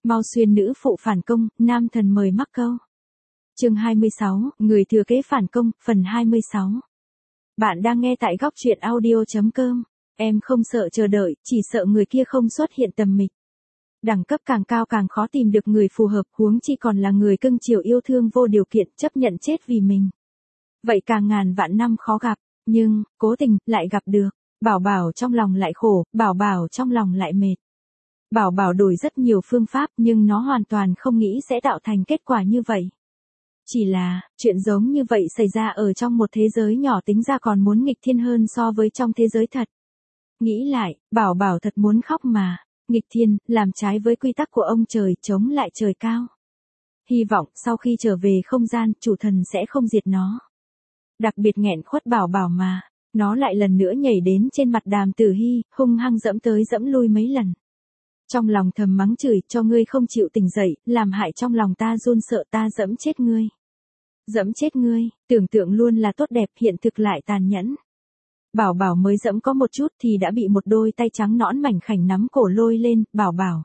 Mau xuyên nữ phụ phản công, nam thần mời mắc câu. Chương 26, người thừa kế phản công, phần 26. Bạn đang nghe tại góc truyện audio.com. Em không sợ chờ đợi, chỉ sợ người kia không xuất hiện tầm mịch. Đẳng cấp càng cao càng khó tìm được người phù hợp, huống chi còn là người cưng chiều yêu thương vô điều kiện, chấp nhận chết vì mình. Vậy càng ngàn vạn năm khó gặp, nhưng, cố tình, lại gặp được. Bảo Bảo trong lòng lại khổ, Bảo Bảo trong lòng lại mệt. Bảo Bảo đổi rất nhiều phương pháp nhưng nó hoàn toàn không nghĩ sẽ tạo thành kết quả như vậy. Chỉ là, chuyện giống như vậy xảy ra ở trong một thế giới nhỏ tính ra còn muốn nghịch thiên hơn so với trong thế giới thật. Nghĩ lại, Bảo Bảo thật muốn khóc mà. Nghịch thiên, làm trái với quy tắc của ông trời, chống lại trời cao. Hy vọng sau khi trở về không gian, chủ thần sẽ không diệt nó. Đặc biệt nghẹn khuất Bảo Bảo mà, nó lại lần nữa nhảy đến trên mặt Đàm Tử Hi, hung hăng dẫm tới dẫm lui mấy lần. Trong lòng thầm mắng chửi, cho ngươi không chịu tỉnh dậy, làm hại trong lòng ta run sợ, ta dẫm chết ngươi. Dẫm chết ngươi, tưởng tượng luôn là tốt đẹp, hiện thực lại tàn nhẫn. Bảo Bảo mới dẫm có một chút thì đã bị một đôi tay trắng nõn mảnh khảnh nắm cổ lôi lên. Bảo Bảo,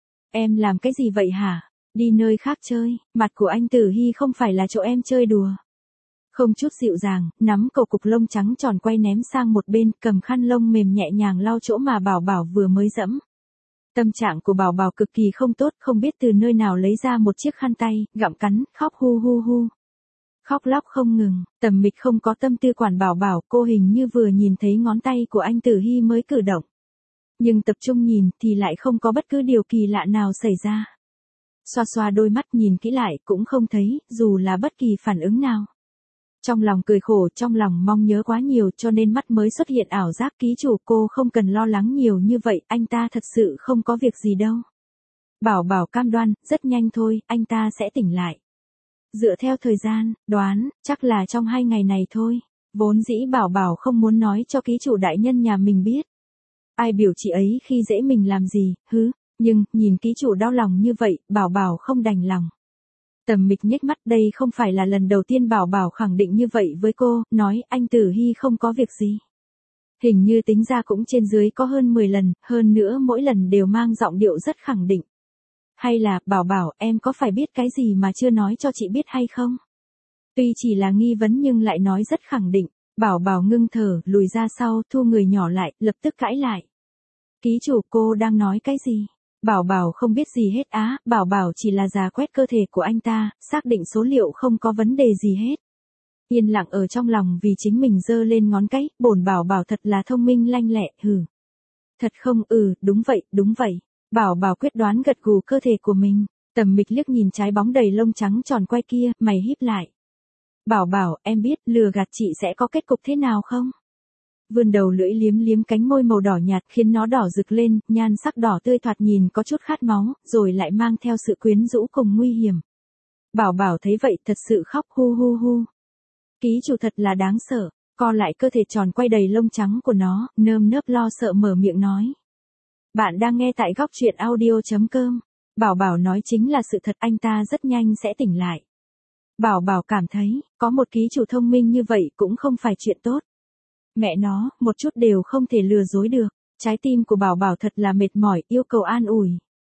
em làm cái gì vậy hả? Đi nơi khác chơi, mặt của anh Tử Hi không phải là chỗ em chơi đùa. Không chút dịu dàng, nắm cầu cục lông trắng tròn quay ném sang một bên, cầm khăn lông mềm nhẹ nhàng lau chỗ mà Bảo Bảo vừa mới dẫm. Tâm trạng của Bảo Bảo cực kỳ không tốt, không biết từ nơi nào lấy ra một chiếc khăn tay, gặm cắn, khóc hu hu hu. Khóc lóc không ngừng, Tầm Mịch không có tâm tư quản Bảo Bảo, cô hình như vừa nhìn thấy ngón tay của anh Tử Hi mới cử động. Nhưng tập trung nhìn thì lại không có bất cứ điều kỳ lạ nào xảy ra. Xoa xoa đôi mắt nhìn kỹ lại cũng không thấy, dù là bất kỳ phản ứng nào. Trong lòng cười khổ, trong lòng mong nhớ quá nhiều cho nên mắt mới xuất hiện ảo giác. Ký chủ, cô không cần lo lắng nhiều như vậy, anh ta thật sự không có việc gì đâu. Bảo Bảo cam đoan, rất nhanh thôi, anh ta sẽ tỉnh lại. Dựa theo thời gian, đoán, chắc là trong 2 ngày này thôi. Vốn dĩ Bảo Bảo không muốn nói cho ký chủ đại nhân nhà mình biết. Ai biểu chị ấy khi dễ mình làm gì, nhưng, nhìn ký chủ đau lòng như vậy, Bảo Bảo không đành lòng. Tầm Mịch nhếch mắt, đây không phải là lần đầu tiên Bảo Bảo khẳng định như vậy với cô, nói anh Tử Hi không có việc gì. Hình như tính ra cũng trên dưới có hơn 10 lần, hơn nữa mỗi lần đều mang giọng điệu rất khẳng định. Hay là, Bảo Bảo, em có phải biết cái gì mà chưa nói cho chị biết hay không? Tuy chỉ là nghi vấn nhưng lại nói rất khẳng định. Bảo Bảo ngưng thở, lùi ra sau, thu người nhỏ lại, lập tức cãi lại. Ký chủ, cô đang nói cái gì? Bảo Bảo không biết gì hết á, Bảo Bảo chỉ là dà quét cơ thể của anh ta, xác định số liệu không có vấn đề gì hết. Yên lặng ở trong lòng vì chính mình giơ lên ngón cái, bổn Bảo Bảo thật là thông minh lanh lẹ, Thật không, đúng vậy. Bảo Bảo quyết đoán gật gù cơ thể của mình. Tầm Mịch liếc nhìn trái bóng đầy lông trắng tròn quay kia, mày híp lại. Bảo Bảo, em biết lừa gạt chị sẽ có kết cục thế nào không? Vươn đầu lưỡi liếm liếm cánh môi màu đỏ nhạt khiến nó đỏ rực lên, nhan sắc đỏ tươi thoạt nhìn có chút khát máu, rồi lại mang theo sự quyến rũ cùng nguy hiểm. Bảo Bảo thấy vậy thật sự khóc hu hu hu. Ký chủ thật là đáng sợ, co lại cơ thể tròn quay đầy lông trắng của nó, nơm nớp lo sợ mở miệng nói. Bạn đang nghe tại góc truyện audio.com. Bảo Bảo nói chính là sự thật, anh ta rất nhanh sẽ tỉnh lại. Bảo Bảo cảm thấy, có một ký chủ thông minh như vậy cũng không phải chuyện tốt. Mẹ nó, một chút đều không thể lừa dối được. Trái tim của Bảo Bảo thật là mệt mỏi, yêu cầu an ủi.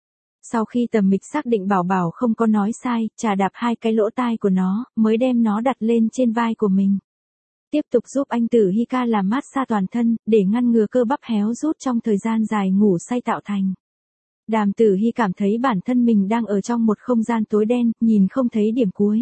Sau khi Tầm Mịch xác định Bảo Bảo không có nói sai, chà đạp 2 cái lỗ tai của nó, mới đem nó đặt lên trên vai của mình. Tiếp tục giúp anh Tử Hi ca làm massage toàn thân, để ngăn ngừa cơ bắp héo rút trong thời gian dài ngủ say tạo thành. Đàm Tử Hi cảm thấy bản thân mình đang ở trong một không gian tối đen, nhìn không thấy điểm cuối.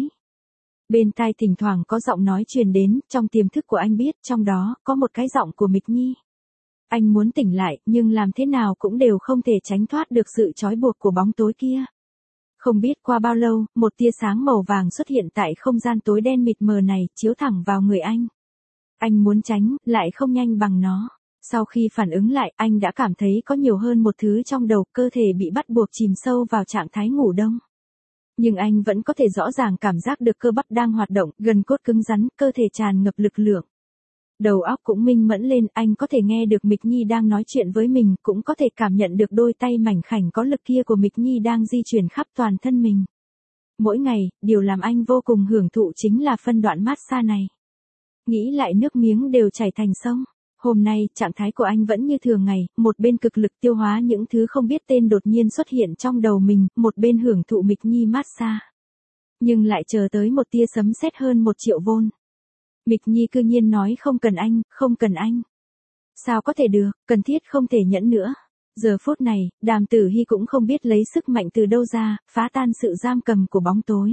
Bên tai thỉnh thoảng có giọng nói truyền đến, trong tiềm thức của anh biết, trong đó, có một cái giọng của Mịch Nhi. Anh muốn tỉnh lại, nhưng làm thế nào cũng đều không thể tránh thoát được sự trói buộc của bóng tối kia. Không biết qua bao lâu, một tia sáng màu vàng xuất hiện tại không gian tối đen mịt mờ này, chiếu thẳng vào người anh. Anh muốn tránh, lại không nhanh bằng nó. Sau khi phản ứng lại, anh đã cảm thấy có nhiều hơn một thứ trong đầu, cơ thể bị bắt buộc chìm sâu vào trạng thái ngủ đông. Nhưng anh vẫn có thể rõ ràng cảm giác được cơ bắp đang hoạt động, gần cốt cứng rắn, cơ thể tràn ngập lực lượng. Đầu óc cũng minh mẫn lên, anh có thể nghe được Mịch Nhi đang nói chuyện với mình, cũng có thể cảm nhận được đôi tay mảnh khảnh có lực kia của Mịch Nhi đang di chuyển khắp toàn thân mình. Mỗi ngày, điều làm anh vô cùng hưởng thụ chính là phân đoạn massage này. Nghĩ lại nước miếng đều chảy thành sông. Hôm nay, trạng thái của anh vẫn như thường ngày, một bên cực lực tiêu hóa những thứ không biết tên đột nhiên xuất hiện trong đầu mình, một bên hưởng thụ Mịch Nhi massage. Nhưng lại chờ tới một tia sấm sét hơn 1.000.000 V. Mịch Nhi cư nhiên nói không cần anh, không cần anh. Sao có thể được, cần thiết không thể nhẫn nữa. Giờ phút này, Đàm Tử Hi cũng không biết lấy sức mạnh từ đâu ra, phá tan sự giam cầm của bóng tối.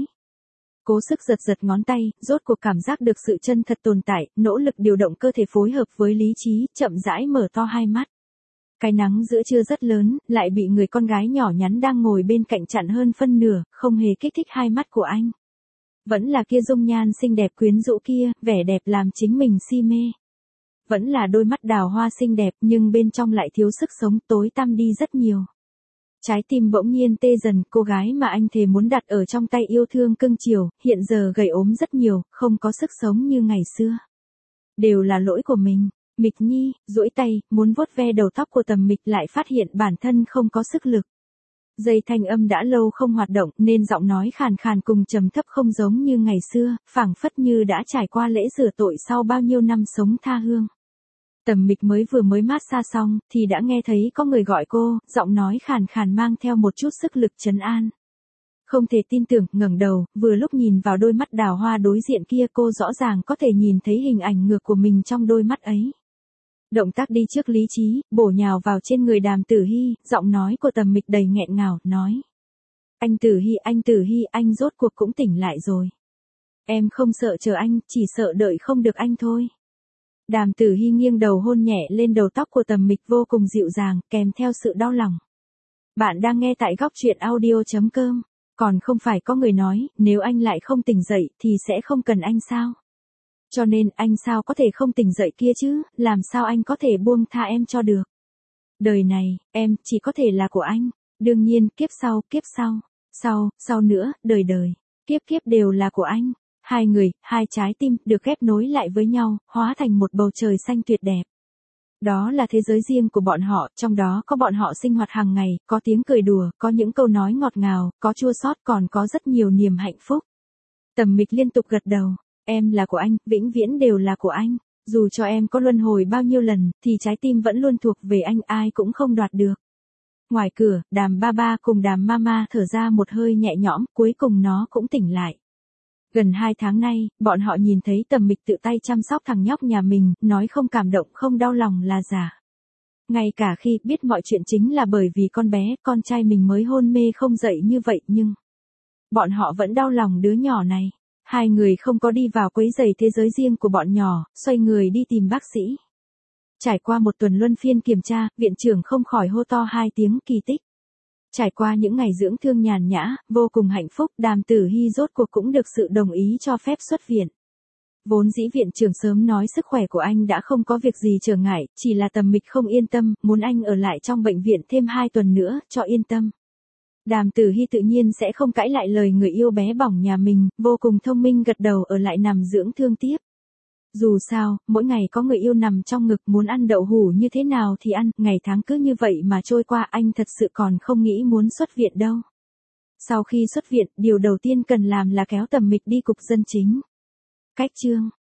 Cố sức giật giật ngón tay, rốt cuộc cảm giác được sự chân thật tồn tại, nỗ lực điều động cơ thể phối hợp với lý trí, chậm rãi mở to hai mắt. Cái nắng giữa trưa rất lớn, lại bị người con gái nhỏ nhắn đang ngồi bên cạnh chặn hơn phân nửa, không hề kích thích hai mắt của anh. Vẫn là kia dung nhan xinh đẹp quyến rũ kia, vẻ đẹp làm chính mình si mê. Vẫn là đôi mắt đào hoa xinh đẹp nhưng bên trong lại thiếu sức sống, tối tăm đi rất nhiều. Trái tim bỗng nhiên tê dần, cô gái mà anh thề muốn đặt ở trong tay yêu thương cưng chiều, hiện giờ gầy ốm rất nhiều, không có sức sống như ngày xưa. Đều là lỗi của mình. Mịch Nhi, duỗi tay, muốn vuốt ve đầu tóc của Tầm Mịch lại phát hiện bản thân không có sức lực. Dây thanh âm đã lâu không hoạt động nên giọng nói khàn khàn cùng trầm thấp không giống như ngày xưa, phảng phất như đã trải qua lễ rửa tội sau bao nhiêu năm sống tha hương. Tầm Mịch vừa mới massage xong thì đã nghe thấy có người gọi cô, giọng nói khàn khàn mang theo một chút sức lực trấn an. Không thể tin tưởng, ngẩng đầu, vừa lúc nhìn vào đôi mắt đào hoa đối diện kia cô rõ ràng có thể nhìn thấy hình ảnh ngược của mình trong đôi mắt ấy. Động tác đi trước lý trí, bổ nhào vào trên người Đàm Tử Hi, giọng nói của Tầm Mịch đầy nghẹn ngào, nói. Anh Tử Hi, anh rốt cuộc cũng tỉnh lại rồi. Em không sợ chờ anh, chỉ sợ đợi không được anh thôi. Đàm Tử Hi nghiêng đầu hôn nhẹ lên đầu tóc của Tầm Mịch vô cùng dịu dàng, kèm theo sự đau lòng. Bạn đang nghe tại góc truyện audio.com. Còn không phải có người nói, nếu anh lại không tỉnh dậy thì sẽ không cần anh sao? Cho nên anh sao có thể không tỉnh dậy kia chứ, làm sao anh có thể buông tha em cho được? Đời này, em chỉ có thể là của anh. Đương nhiên, kiếp sau, sau nữa, đời, kiếp đều là của anh. Hai người, hai trái tim, được ghép nối lại với nhau, hóa thành một bầu trời xanh tuyệt đẹp. Đó là thế giới riêng của bọn họ, trong đó có bọn họ sinh hoạt hàng ngày, có tiếng cười đùa, có những câu nói ngọt ngào, có chua xót, còn có rất nhiều niềm hạnh phúc. Tầm Mịch liên tục gật đầu, em là của anh, vĩnh viễn đều là của anh. Dù cho em có luân hồi bao nhiêu lần, thì trái tim vẫn luôn thuộc về anh, ai cũng không đoạt được. Ngoài cửa, Đàm Ba cùng Đàm Mama thở ra một hơi nhẹ nhõm, cuối cùng nó cũng tỉnh lại. Gần 2 tháng nay, bọn họ nhìn thấy Tầm Mịch tự tay chăm sóc thằng nhóc nhà mình, nói không cảm động không đau lòng là giả. Ngay cả khi biết mọi chuyện chính là bởi vì con bé, con trai mình mới hôn mê không dậy như vậy nhưng bọn họ vẫn đau lòng đứa nhỏ này. Hai người không có đi vào quấy rầy thế giới riêng của bọn nhỏ, xoay người đi tìm bác sĩ. Trải qua một tuần luân phiên kiểm tra, viện trưởng không khỏi hô to 2 tiếng kỳ tích. Trải qua những ngày dưỡng thương nhàn nhã, vô cùng hạnh phúc, Đàm Tử Hi rốt cuộc cũng được sự đồng ý cho phép xuất viện. Vốn dĩ viện trưởng sớm nói sức khỏe của anh đã không có việc gì trở ngại, chỉ là Tầm Mịch không yên tâm, muốn anh ở lại trong bệnh viện thêm 2 tuần nữa, cho yên tâm. Đàm Tử Hi tự nhiên sẽ không cãi lại lời người yêu bé bỏng nhà mình, vô cùng thông minh gật đầu ở lại nằm dưỡng thương tiếp. Dù sao, mỗi ngày có người yêu nằm trong ngực muốn ăn đậu hũ như thế nào thì ăn, ngày tháng cứ như vậy mà trôi qua anh thật sự còn không nghĩ muốn xuất viện đâu. Sau khi xuất viện, điều đầu tiên cần làm là kéo Tầm Mịch đi cục dân chính. Cách chương.